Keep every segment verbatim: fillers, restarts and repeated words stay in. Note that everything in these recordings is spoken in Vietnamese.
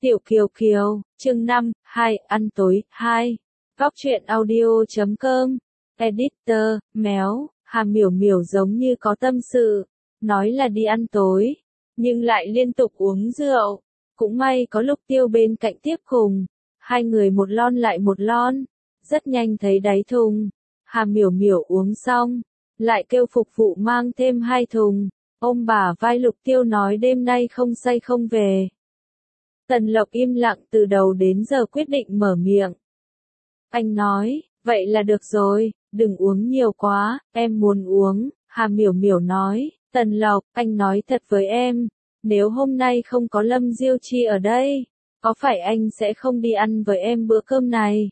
Tiểu Kiều Kiều, chương năm, hai, ăn tối, hai. Góc truyện audio chấm com, editor, méo, Hà Miểu Miểu giống như có tâm sự, nói là đi ăn tối, nhưng lại liên tục uống rượu. Cũng may có Lục Tiêu bên cạnh tiếp cùng, hai người một lon lại một lon, rất nhanh thấy đáy thùng. Hà Miểu Miểu uống xong, lại kêu phục vụ mang thêm hai thùng, ôm bả vai Lục Tiêu nói đêm nay không say không về. Tần Lộc im lặng từ đầu đến giờ quyết định mở miệng. Anh nói, vậy là được rồi, đừng uống nhiều quá, em muốn uống. Hà Miểu Miểu nói, Tần Lộc, anh nói thật với em, nếu hôm nay không có Lâm Diêu Chi ở đây, có phải anh sẽ không đi ăn với em bữa cơm này?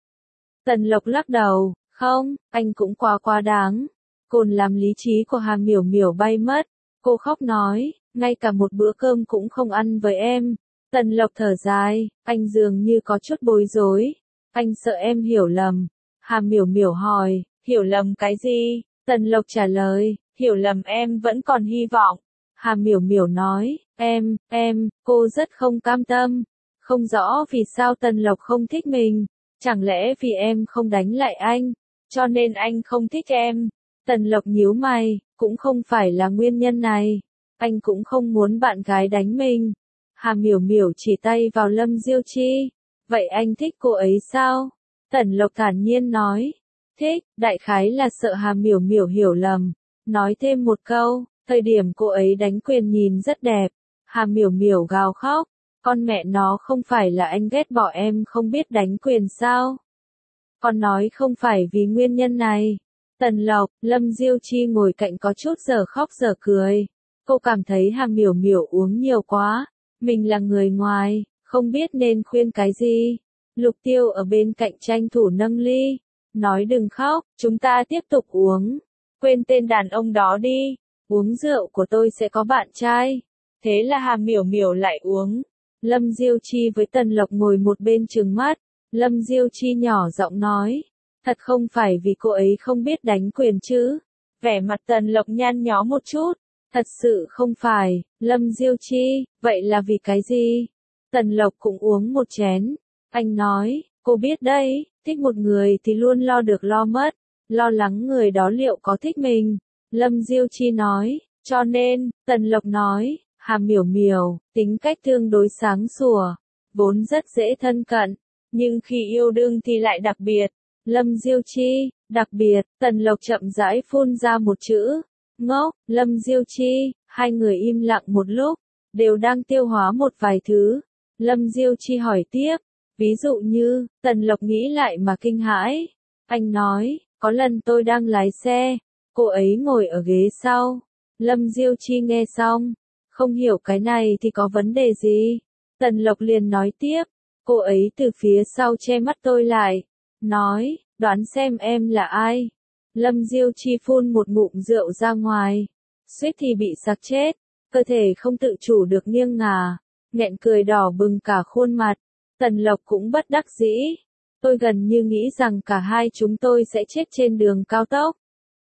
Tần Lộc lắc đầu, không, anh cũng quá quá đáng. Cồn làm lý trí của Hà Miểu Miểu bay mất, cô khóc nói, ngay cả một bữa cơm cũng không ăn với em. Tần Lộc thở dài, anh dường như có chút bối rối, anh sợ em hiểu lầm. Hà Miểu Miểu hỏi, hiểu lầm cái gì? Tần Lộc trả lời, hiểu lầm em vẫn còn hy vọng. Hà Miểu Miểu nói, em, em, cô rất không cam tâm, không rõ vì sao Tần Lộc không thích mình, chẳng lẽ vì em không đánh lại anh, cho nên anh không thích em? Tần Lộc nhíu mày, cũng không phải là nguyên nhân này, anh cũng không muốn bạn gái đánh mình. Hà Miểu Miểu chỉ tay vào Lâm Diêu Chi, vậy anh thích cô ấy sao? Tần Lộc thản nhiên nói, thích, đại khái là sợ Hà Miểu Miểu hiểu lầm, nói thêm một câu, thời điểm cô ấy đánh quyền nhìn rất đẹp. Hà Miểu Miểu gào khóc, con mẹ nó, không phải là anh ghét bỏ em không biết đánh quyền sao? Con nói không phải vì nguyên nhân này. Tần Lộc, Lâm Diêu Chi ngồi cạnh có chút giờ khóc giờ cười, cô cảm thấy Hà Miểu Miểu uống nhiều quá. Mình là người ngoài, không biết nên khuyên cái gì. Lục Tiêu ở bên cạnh tranh thủ nâng ly, nói đừng khóc, chúng ta tiếp tục uống. Quên tên đàn ông đó đi, uống rượu của tôi sẽ có bạn trai. Thế là Hà Miểu Miểu lại uống. Lâm Diêu Chi với Tần Lộc ngồi một bên trừng mắt. Lâm Diêu Chi nhỏ giọng nói, thật không phải vì cô ấy không biết đánh quyền chứ? Vẻ mặt Tần Lộc nhăn nhó một chút. Thật sự không phải, Lâm Diêu Chi, vậy là vì cái gì? Tần Lộc cũng uống một chén. Anh nói, cô biết đấy, thích một người thì luôn lo được lo mất, lo lắng người đó liệu có thích mình. Lâm Diêu Chi nói, cho nên, Tần Lộc nói, Hà Miểu Miểu, tính cách tương đối sáng sủa, vốn rất dễ thân cận, nhưng khi yêu đương thì lại đặc biệt. Lâm Diêu Chi, đặc biệt, Tần Lộc chậm rãi phun ra một chữ. Ngốc, Lâm Diêu Chi, hai người im lặng một lúc, đều đang tiêu hóa một vài thứ. Lâm Diêu Chi hỏi tiếp, ví dụ như, Tần Lộc nghĩ lại mà kinh hãi. Anh nói, có lần tôi đang lái xe, cô ấy ngồi ở ghế sau. Lâm Diêu Chi nghe xong, không hiểu cái này thì có vấn đề gì. Tần Lộc liền nói tiếp, cô ấy từ phía sau che mắt tôi lại, nói, đoán xem em là ai. Lâm Diêu Chi phun một ngụm rượu ra ngoài, suýt thì bị sặc chết, cơ thể không tự chủ được nghiêng ngả, nghẹn cười đỏ bừng cả khuôn mặt. Tần Lộc cũng bất đắc dĩ, tôi gần như nghĩ rằng cả hai chúng tôi sẽ chết trên đường cao tốc.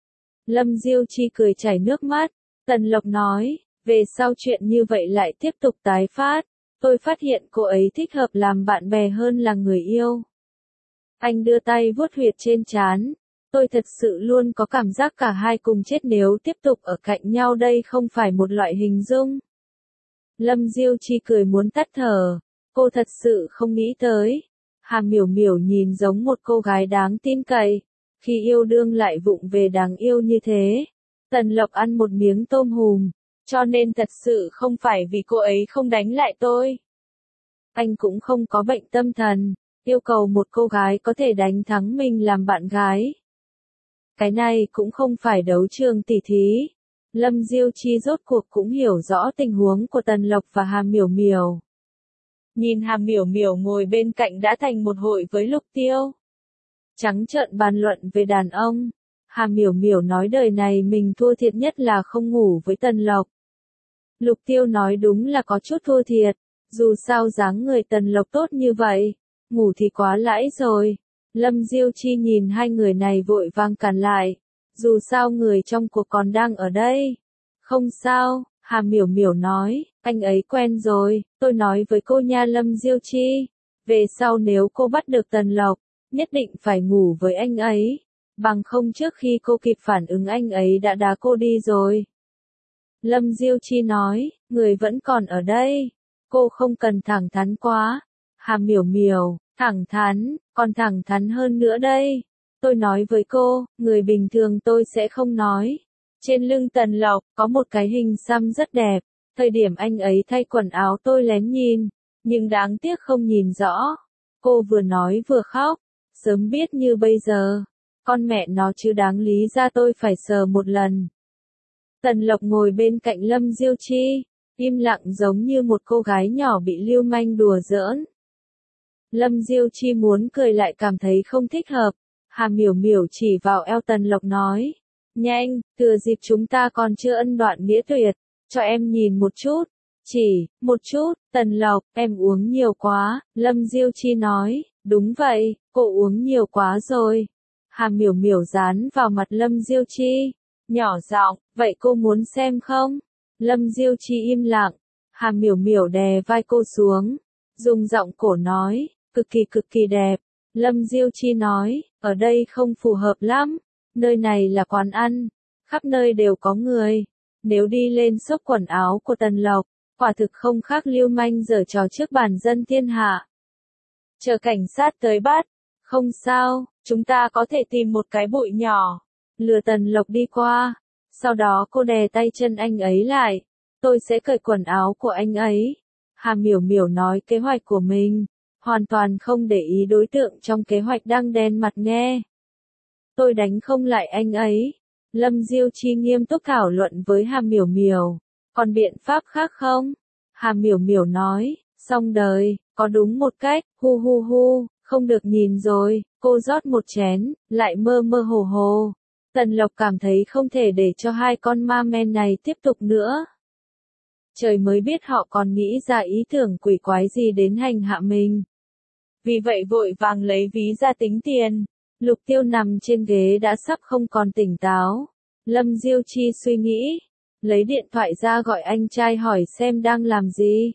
Lâm Diêu Chi cười chảy nước mắt. Tần Lộc nói, về sau chuyện như vậy lại tiếp tục tái phát, tôi phát hiện cô ấy thích hợp làm bạn bè hơn là người yêu. Anh đưa tay vuốt huyệt trên trán. Tôi thật sự luôn có cảm giác cả hai cùng chết nếu tiếp tục ở cạnh nhau, đây không phải một loại hình dung. Lâm Diêu Chi cười muốn tắt thở, cô thật sự không nghĩ tới. Hà Miểu Miểu nhìn giống một cô gái đáng tin cậy, khi yêu đương lại vụng về đáng yêu như thế. Tần Lộc ăn một miếng tôm hùm, cho nên thật sự không phải vì cô ấy không đánh lại tôi. Anh cũng không có bệnh tâm thần, yêu cầu một cô gái có thể đánh thắng mình làm bạn gái. Cái này cũng không phải đấu trường tỉ thí. Lâm Diêu Chi rốt cuộc cũng hiểu rõ tình huống của Tần Lộc và Hà Miểu Miểu. Nhìn Hà Miểu Miểu ngồi bên cạnh đã thành một hội với Lục Tiêu, trắng trợn bàn luận về đàn ông. Hà Miểu Miểu nói đời này mình thua thiệt nhất là không ngủ với Tần Lộc. Lục Tiêu nói đúng là có chút thua thiệt, dù sao dáng người Tần Lộc tốt như vậy, ngủ thì quá lãi rồi. Lâm Diêu Chi nhìn hai người này vội vàng cản lại, dù sao người trong cuộc còn đang ở đây. Không sao, Hà Miểu Miểu nói, anh ấy quen rồi, tôi nói với cô nha Lâm Diêu Chi. Về sau nếu cô bắt được Tần Lộc, nhất định phải ngủ với anh ấy. Bằng không trước khi cô kịp phản ứng anh ấy đã đá cô đi rồi. Lâm Diêu Chi nói, người vẫn còn ở đây. Cô không cần thẳng thắn quá. Hà Miểu Miểu, thẳng thắn, còn thẳng thắn hơn nữa đây. Tôi nói với cô, người bình thường tôi sẽ không nói. Trên lưng Tần Lộc, có một cái hình xăm rất đẹp. Thời điểm anh ấy thay quần áo tôi lén nhìn, nhưng đáng tiếc không nhìn rõ. Cô vừa nói vừa khóc, sớm biết như bây giờ. Con mẹ nó chứ đáng lý ra tôi phải sờ một lần. Tần Lộc ngồi bên cạnh Lâm Diêu Chi, im lặng giống như một cô gái nhỏ bị lưu manh đùa giỡn. Lâm Diêu Chi muốn cười lại cảm thấy không thích hợp. Hà Miểu Miểu chỉ vào eo Tần Lộc nói, nhanh, thừa dịp chúng ta còn chưa ân đoạn nghĩa tuyệt, cho em nhìn một chút. Chỉ, một chút, Tần Lộc, em uống nhiều quá, Lâm Diêu Chi nói, đúng vậy, cô uống nhiều quá rồi. Hà Miểu Miểu dán vào mặt Lâm Diêu Chi, nhỏ giọng, vậy cô muốn xem không? Lâm Diêu Chi im lặng, Hà Miểu Miểu đè vai cô xuống, dùng giọng cổ nói, cực kỳ cực kỳ đẹp. Lâm Diêu Chi nói, ở đây không phù hợp lắm, nơi này là quán ăn, khắp nơi đều có người. Nếu đi lên xốc quần áo của Tần Lộc, quả thực không khác lưu manh giở trò trước bàn dân thiên hạ. Chờ cảnh sát tới bắt, không sao, chúng ta có thể tìm một cái bụi nhỏ, lừa Tần Lộc đi qua. Sau đó cô đè tay chân anh ấy lại, tôi sẽ cởi quần áo của anh ấy. Hà Miểu Miểu nói kế hoạch của mình, hoàn toàn không để ý đối tượng trong kế hoạch đang đen mặt nghe. Tôi đánh không lại anh ấy. Lâm Diêu Chi nghiêm túc thảo luận với Hà Miểu Miểu. Còn biện pháp khác không? Hà Miểu Miểu nói, xong đời, có đúng một cách, hu hu hu, không được nhìn rồi. Cô rót một chén, lại mơ mơ hồ hồ. Tần Lộc cảm thấy không thể để cho hai con ma men này tiếp tục nữa. Trời mới biết họ còn nghĩ ra ý tưởng quỷ quái gì đến hành hạ mình. Vì vậy vội vàng lấy ví ra tính tiền. Lục Tiêu nằm trên ghế đã sắp không còn tỉnh táo. Lâm Diêu Chi suy nghĩ, lấy điện thoại ra gọi anh trai hỏi xem đang làm gì.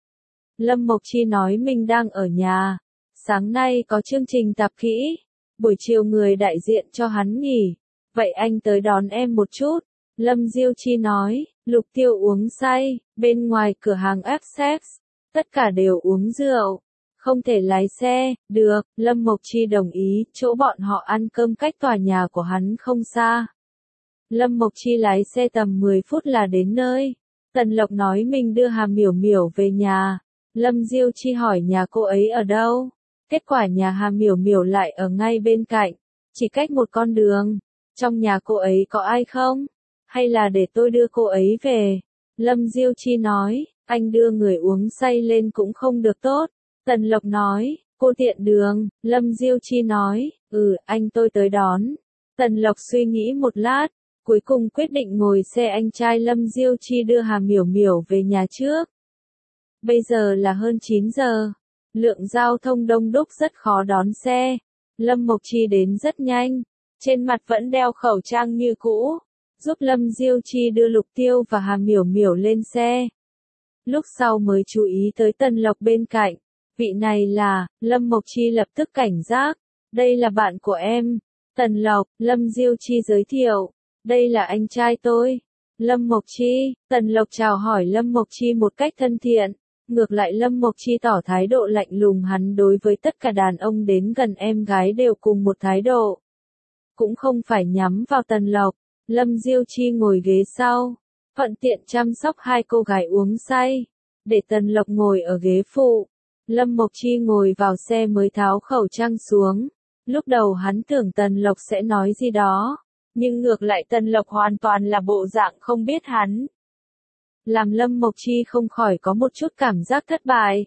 Lâm Mộc Chi nói mình đang ở nhà. Sáng nay có chương trình tập kỹ. Buổi chiều người đại diện cho hắn nghỉ. Vậy anh tới đón em một chút. Lâm Diêu Chi nói, Lục Tiêu uống say, bên ngoài cửa hàng Essex, tất cả đều uống rượu. Không thể lái xe, được, Lâm Mộc Chi đồng ý, chỗ bọn họ ăn cơm cách tòa nhà của hắn không xa. Lâm Mộc Chi lái xe tầm mười phút là đến nơi. Tần Lộc nói mình đưa Hà Miểu Miểu về nhà. Lâm Diêu Chi hỏi nhà cô ấy ở đâu. Kết quả nhà Hà Miểu Miểu lại ở ngay bên cạnh, chỉ cách một con đường. Trong nhà cô ấy có ai không? Hay là để tôi đưa cô ấy về? Lâm Diêu Chi nói, anh đưa người uống say lên cũng không được tốt. Tần Lộc nói, cô tiện đường. Lâm Diêu Chi nói, ừ, anh tôi tới đón. Tần Lộc suy nghĩ một lát, cuối cùng quyết định ngồi xe anh trai Lâm Diêu Chi đưa Hà Miểu Miểu về nhà trước. Bây giờ là hơn chín giờ. Lượng giao thông đông đúc rất khó đón xe. Lâm Mộc Chi đến rất nhanh. Trên mặt vẫn đeo khẩu trang như cũ. Giúp Lâm Diêu Chi đưa Lục Tiêu và Hà Miểu Miểu lên xe. Lúc sau mới chú ý tới Tần Lộc bên cạnh. Vị này là, Lâm Mộc Chi lập tức cảnh giác. Đây là bạn của em. Tần Lộc, Lâm Diêu Chi giới thiệu. Đây là anh trai tôi. Lâm Mộc Chi, Tần Lộc chào hỏi Lâm Mộc Chi một cách thân thiện. Ngược lại Lâm Mộc Chi tỏ thái độ lạnh lùng, hắn đối với tất cả đàn ông đến gần em gái đều cùng một thái độ. Cũng không phải nhắm vào Tần Lộc. Lâm Diêu Chi ngồi ghế sau, thuận tiện chăm sóc hai cô gái uống say, để Tần Lộc ngồi ở ghế phụ. Lâm Mộc Chi ngồi vào xe mới tháo khẩu trang xuống. Lúc đầu hắn tưởng Tần Lộc sẽ nói gì đó, nhưng ngược lại Tần Lộc hoàn toàn là bộ dạng không biết hắn. Làm Lâm Mộc Chi không khỏi có một chút cảm giác thất bại.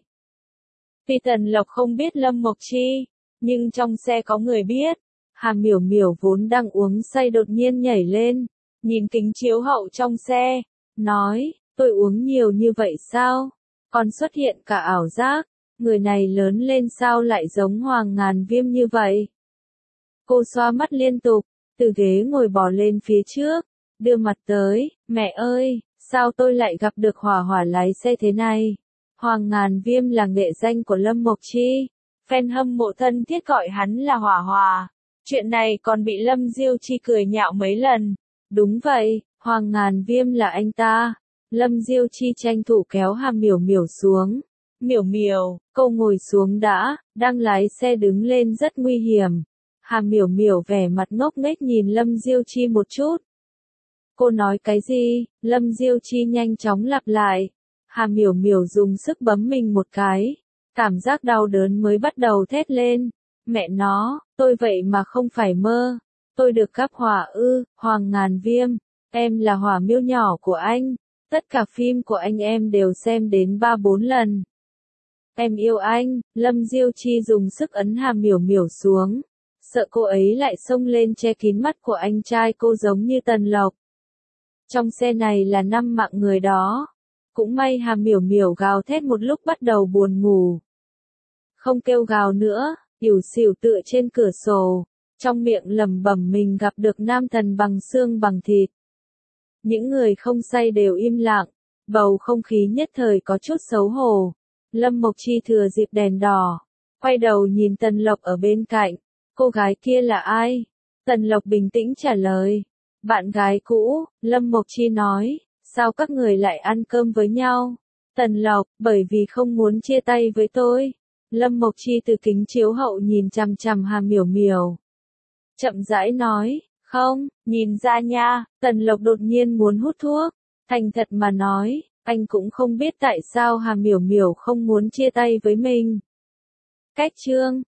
Vì Tần Lộc không biết Lâm Mộc Chi, nhưng trong xe có người biết. Hà Miểu Miểu vốn đang uống say đột nhiên nhảy lên, nhìn kính chiếu hậu trong xe, nói, tôi uống nhiều như vậy sao? Còn xuất hiện cả ảo giác, người này lớn lên sao lại giống Hoàng Ngàn Viêm như vậy? Cô xoa mắt liên tục, từ ghế ngồi bò lên phía trước, đưa mặt tới, mẹ ơi, Sao tôi lại gặp được Hỏa Hỏa lái xe thế này? Hoàng Ngàn Viêm là nghệ danh của Lâm Mộc Chi. Fan hâm mộ thân thiết gọi hắn là Hỏa Hỏa. Chuyện này còn bị Lâm Diêu Chi cười nhạo mấy lần. Đúng vậy, Hoàng Ngàn Viêm là anh ta. Lâm Diêu Chi tranh thủ kéo Hà Miểu Miểu xuống. Miểu Miểu, cô ngồi xuống đã, đang lái xe đứng lên rất nguy hiểm. Hà Miểu Miểu vẻ mặt ngốc nghếch nhìn Lâm Diêu Chi một chút. Cô nói cái gì? Lâm Diêu Chi nhanh chóng lặp lại. Hà Miểu Miểu dùng sức bấm mình một cái. Cảm giác đau đớn mới bắt đầu thét lên. Mẹ nó, tôi vậy mà không phải mơ. Tôi được gắp hỏa ư, Hoàng Ngàn Viêm. Em là hỏa miêu nhỏ của anh. Tất cả phim của anh em đều xem đến ba bốn lần. Em yêu anh. Lâm Diêu Chi dùng sức ấn Hà Miểu Miểu xuống. Sợ cô ấy lại xông lên che kín mắt của anh trai cô giống như Tần Lộc. Trong xe này là năm mạng người đó. Cũng may Hà Miểu Miểu gào thét một lúc bắt đầu buồn ngủ. Không kêu gào nữa, ỉu xỉu tựa trên cửa sổ. Trong miệng lẩm bẩm mình gặp được nam thần bằng xương bằng thịt. Những người không say đều im lặng. Bầu không khí nhất thời có chút xấu hổ. Lâm Mộc Chi thừa dịp đèn đỏ. Quay đầu nhìn Tần Lộc ở bên cạnh. Cô gái kia là ai? Tần Lộc bình tĩnh trả lời. Bạn gái cũ, Lâm Mộc Chi nói. Sao các người lại ăn cơm với nhau? Tần Lộc, bởi vì không muốn chia tay với tôi. Lâm Mộc Chi từ kính chiếu hậu nhìn chằm chằm Hà Miểu Miểu. Chậm rãi nói, không, nhìn ra nha. Tần Lộc đột nhiên muốn hút thuốc. Thành thật mà nói, anh cũng không biết tại sao Hà Miểu Miểu không muốn chia tay với mình. Cách chương